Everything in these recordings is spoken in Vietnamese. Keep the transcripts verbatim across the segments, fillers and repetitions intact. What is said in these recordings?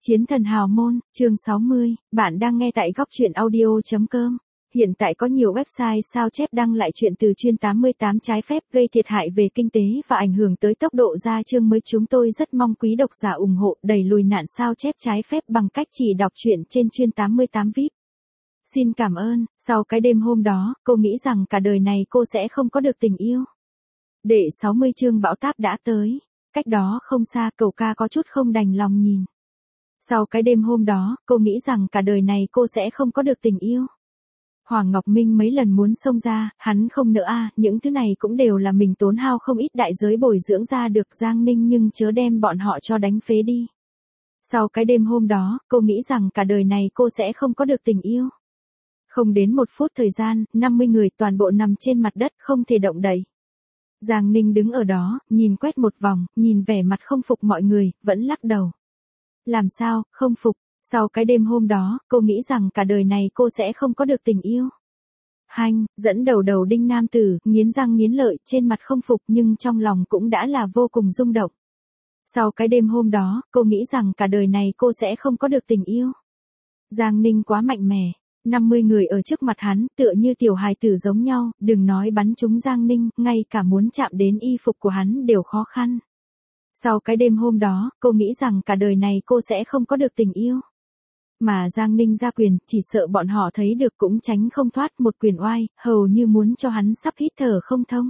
Chiến thần hào môn, chương sáu mươi, bạn đang nghe tại góc truyện audio chấm com. Hiện tại có nhiều website sao chép đăng lại chuyện từ chuyên tám mươi tám trái phép gây thiệt hại về kinh tế và ảnh hưởng tới tốc độ ra chương mới. Chúng tôi rất mong quý độc giả ủng hộ đẩy lùi nạn sao chép trái phép bằng cách chỉ đọc truyện trên chuyên tám mươi tám vi ai pi. Xin cảm ơn. Sau cái đêm hôm đó, cô nghĩ rằng cả đời này cô sẽ không có được tình yêu. Đệ sáu mươi chương bão táp đã tới. Cách đó không xa, cậu ca có chút không đành lòng nhìn. Sau cái đêm hôm đó, cô nghĩ rằng cả đời này cô sẽ không có được tình yêu. Hoàng Ngọc Minh mấy lần muốn xông ra, hắn không nỡ a, những thứ này cũng đều là mình tốn hao không ít đại giới bồi dưỡng ra được Giang Ninh, nhưng chớ đem bọn họ cho đánh phế đi. Sau cái đêm hôm đó, cô nghĩ rằng cả đời này cô sẽ không có được tình yêu. Không đến một phút thời gian, năm mươi người toàn bộ nằm trên mặt đất không thể động đậy. Giang Ninh đứng ở đó, nhìn quét một vòng, nhìn vẻ mặt không phục mọi người, vẫn lắc đầu. Làm sao, không phục, sau cái đêm hôm đó, cô nghĩ rằng cả đời này cô sẽ không có được tình yêu. Hanh, dẫn đầu đầu đinh nam tử, nghiến răng nghiến lợi, trên mặt không phục nhưng trong lòng cũng đã là vô cùng rung động. Sau cái đêm hôm đó, cô nghĩ rằng cả đời này cô sẽ không có được tình yêu. Giang Ninh quá mạnh mẽ, năm mươi người ở trước mặt hắn, tựa như tiểu hài tử giống nhau, đừng nói bắn trúng Giang Ninh, ngay cả muốn chạm đến y phục của hắn đều khó khăn. Sau cái đêm hôm đó, cô nghĩ rằng cả đời này cô sẽ không có được tình yêu. Mà Giang Ninh ra quyền, chỉ sợ bọn họ thấy được cũng tránh không thoát một quyền oai, hầu như muốn cho hắn sắp hít thở không thông.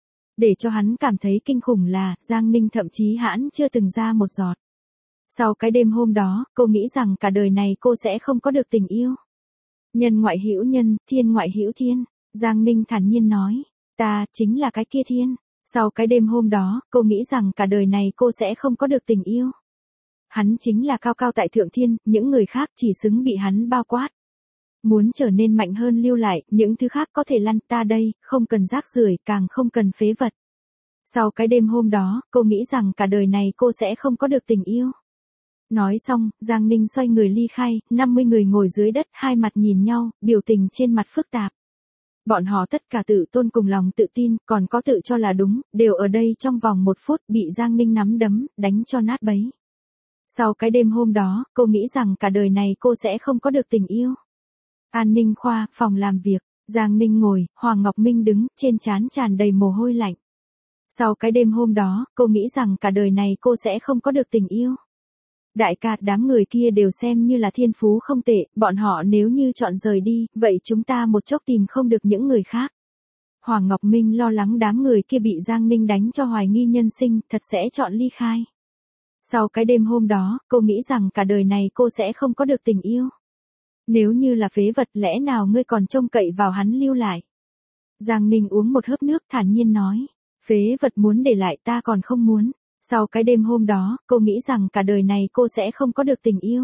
Để cho hắn cảm thấy kinh khủng là, Giang Ninh thậm chí hãn chưa từng ra một giọt. Sau cái đêm hôm đó, cô nghĩ rằng cả đời này cô sẽ không có được tình yêu. Nhân ngoại hữu nhân, thiên ngoại hữu thiên, Giang Ninh thản nhiên nói, ta chính là cái kia thiên. Sau cái đêm hôm đó, cô nghĩ rằng cả đời này cô sẽ không có được tình yêu. Hắn chính là cao cao tại thượng thiên, những người khác chỉ xứng bị hắn bao quát. Muốn trở nên mạnh hơn lưu lại, những thứ khác có thể lăn, ta đây, không cần rác rưởi, càng không cần phế vật. Sau cái đêm hôm đó, cô nghĩ rằng cả đời này cô sẽ không có được tình yêu. Nói xong, Giang Ninh xoay người ly khai, năm mươi người ngồi dưới đất, hai mặt nhìn nhau, biểu tình trên mặt phức tạp. Bọn họ tất cả tự tôn cùng lòng tự tin, còn có tự cho là đúng, đều ở đây trong vòng một phút bị Giang Ninh nắm đấm, đánh cho nát bấy. Sau cái đêm hôm đó, cô nghĩ rằng cả đời này cô sẽ không có được tình yêu. An ninh khoa, phòng làm việc, Giang Ninh ngồi, Hoàng Ngọc Minh đứng, trên trán tràn đầy mồ hôi lạnh. Sau cái đêm hôm đó, cô nghĩ rằng cả đời này cô sẽ không có được tình yêu. Đại ca, đám người kia đều xem như là thiên phú không tệ, bọn họ nếu như chọn rời đi, vậy chúng ta một chốc tìm không được những người khác. Hoàng Ngọc Minh lo lắng đám người kia bị Giang Ninh đánh cho hoài nghi nhân sinh, thật sẽ chọn ly khai. Sau cái đêm hôm đó, cô nghĩ rằng cả đời này cô sẽ không có được tình yêu. Nếu như là phế vật, lẽ nào ngươi còn trông cậy vào hắn lưu lại? Giang Ninh uống một hớp nước thản nhiên nói, phế vật muốn để lại ta còn không muốn. Sau cái đêm hôm đó, cô nghĩ rằng cả đời này cô sẽ không có được tình yêu.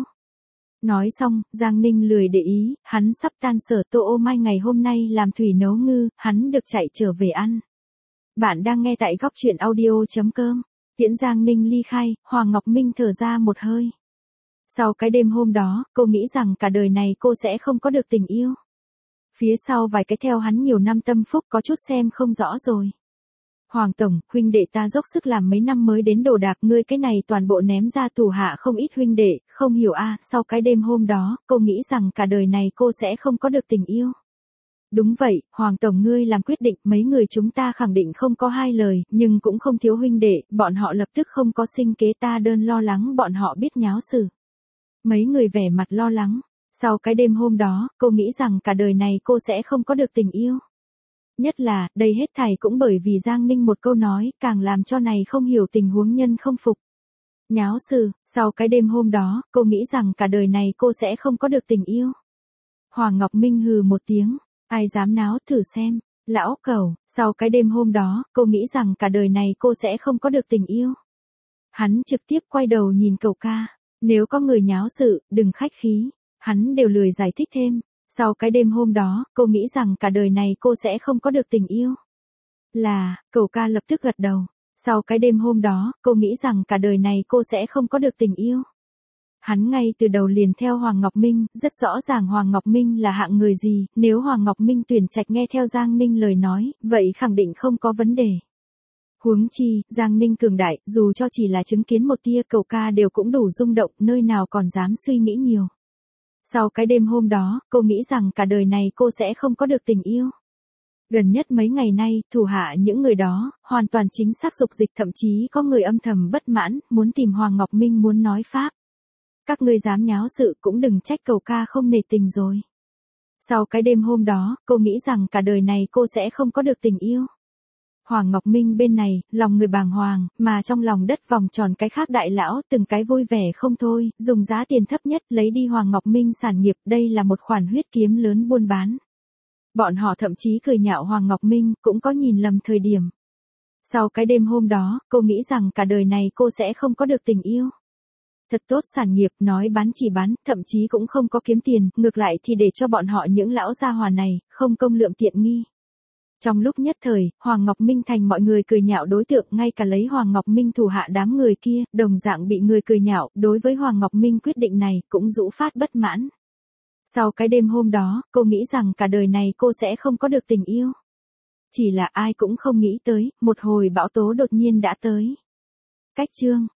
Nói xong, Giang Ninh lười để ý, hắn sắp tan sở Tô Ô Mai ngày hôm nay làm thủy nấu ngư, hắn được chạy trở về ăn. Bạn đang nghe tại góc truyện audio chấm com. Tiễn Giang Ninh ly khai, Hoàng Ngọc Minh thở ra một hơi. Sau cái đêm hôm đó, cô nghĩ rằng cả đời này cô sẽ không có được tình yêu. Phía sau vài cái theo hắn nhiều năm tâm phúc có chút xem không rõ rồi. Hoàng Tổng, huynh đệ ta dốc sức làm mấy năm mới đến đồ đạc, ngươi cái này toàn bộ ném ra tù hạ không ít huynh đệ, không hiểu a. À, sau cái đêm hôm đó, cô nghĩ rằng cả đời này cô sẽ không có được tình yêu. Đúng vậy, Hoàng Tổng ngươi làm quyết định, mấy người chúng ta khẳng định không có hai lời, nhưng cũng không thiếu huynh đệ, bọn họ lập tức không có sinh kế, ta đơn lo lắng bọn họ biết nháo xử. Mấy người vẻ mặt lo lắng. Sau cái đêm hôm đó, cô nghĩ rằng cả đời này cô sẽ không có được tình yêu. Nhất là, đây hết thảy cũng bởi vì Giang Ninh một câu nói, càng làm cho này không hiểu tình huống nhân không phục. Nháo sự, sau cái đêm hôm đó, cô nghĩ rằng cả đời này cô sẽ không có được tình yêu. Hoàng Ngọc Minh hừ một tiếng, ai dám náo thử xem, lão cẩu, sau cái đêm hôm đó, cô nghĩ rằng cả đời này cô sẽ không có được tình yêu. Hắn trực tiếp quay đầu nhìn cậu ca, nếu có người nháo sự, đừng khách khí, hắn đều lười giải thích thêm. Sau cái đêm hôm đó, cô nghĩ rằng cả đời này cô sẽ không có được tình yêu. Là, cậu ca lập tức gật đầu. Sau cái đêm hôm đó, cô nghĩ rằng cả đời này cô sẽ không có được tình yêu. Hắn ngay từ đầu liền theo Hoàng Ngọc Minh, rất rõ ràng Hoàng Ngọc Minh là hạng người gì, nếu Hoàng Ngọc Minh tuyển trạch nghe theo Giang Ninh lời nói, vậy khẳng định không có vấn đề. Huống chi, Giang Ninh cường đại, dù cho chỉ là chứng kiến một tia cầu ca đều cũng đủ rung động, nơi nào còn dám suy nghĩ nhiều. Sau cái đêm hôm đó, cô nghĩ rằng cả đời này cô sẽ không có được tình yêu. Gần nhất mấy ngày nay, thủ hạ những người đó, hoàn toàn chính xác dục dịch, thậm chí có người âm thầm bất mãn, muốn tìm Hoàng Ngọc Minh muốn nói pháp. Các ngươi dám nháo sự cũng đừng trách cầu ca không nể tình rồi. Sau cái đêm hôm đó, cô nghĩ rằng cả đời này cô sẽ không có được tình yêu. Hoàng Ngọc Minh bên này, lòng người bàng hoàng, mà trong lòng đất vòng tròn cái khác đại lão, từng cái vui vẻ không thôi, dùng giá tiền thấp nhất lấy đi Hoàng Ngọc Minh sản nghiệp, đây là một khoản huyết kiếm lớn buôn bán. Bọn họ thậm chí cười nhạo Hoàng Ngọc Minh, cũng có nhìn lầm thời điểm. Sau cái đêm hôm đó, cô nghĩ rằng cả đời này cô sẽ không có được tình yêu. Thật tốt sản nghiệp, nói bán chỉ bán, thậm chí cũng không có kiếm tiền, ngược lại thì để cho bọn họ những lão gia hòa này, không công lượm tiện nghi. Trong lúc nhất thời, Hoàng Ngọc Minh thành mọi người cười nhạo đối tượng, ngay cả lấy Hoàng Ngọc Minh thủ hạ đám người kia, đồng dạng bị người cười nhạo, đối với Hoàng Ngọc Minh quyết định này, cũng rũ phát bất mãn. Sau cái đêm hôm đó, cô nghĩ rằng cả đời này cô sẽ không có được tình yêu. Chỉ là ai cũng không nghĩ tới, một hồi bão tố đột nhiên đã tới. Cách chương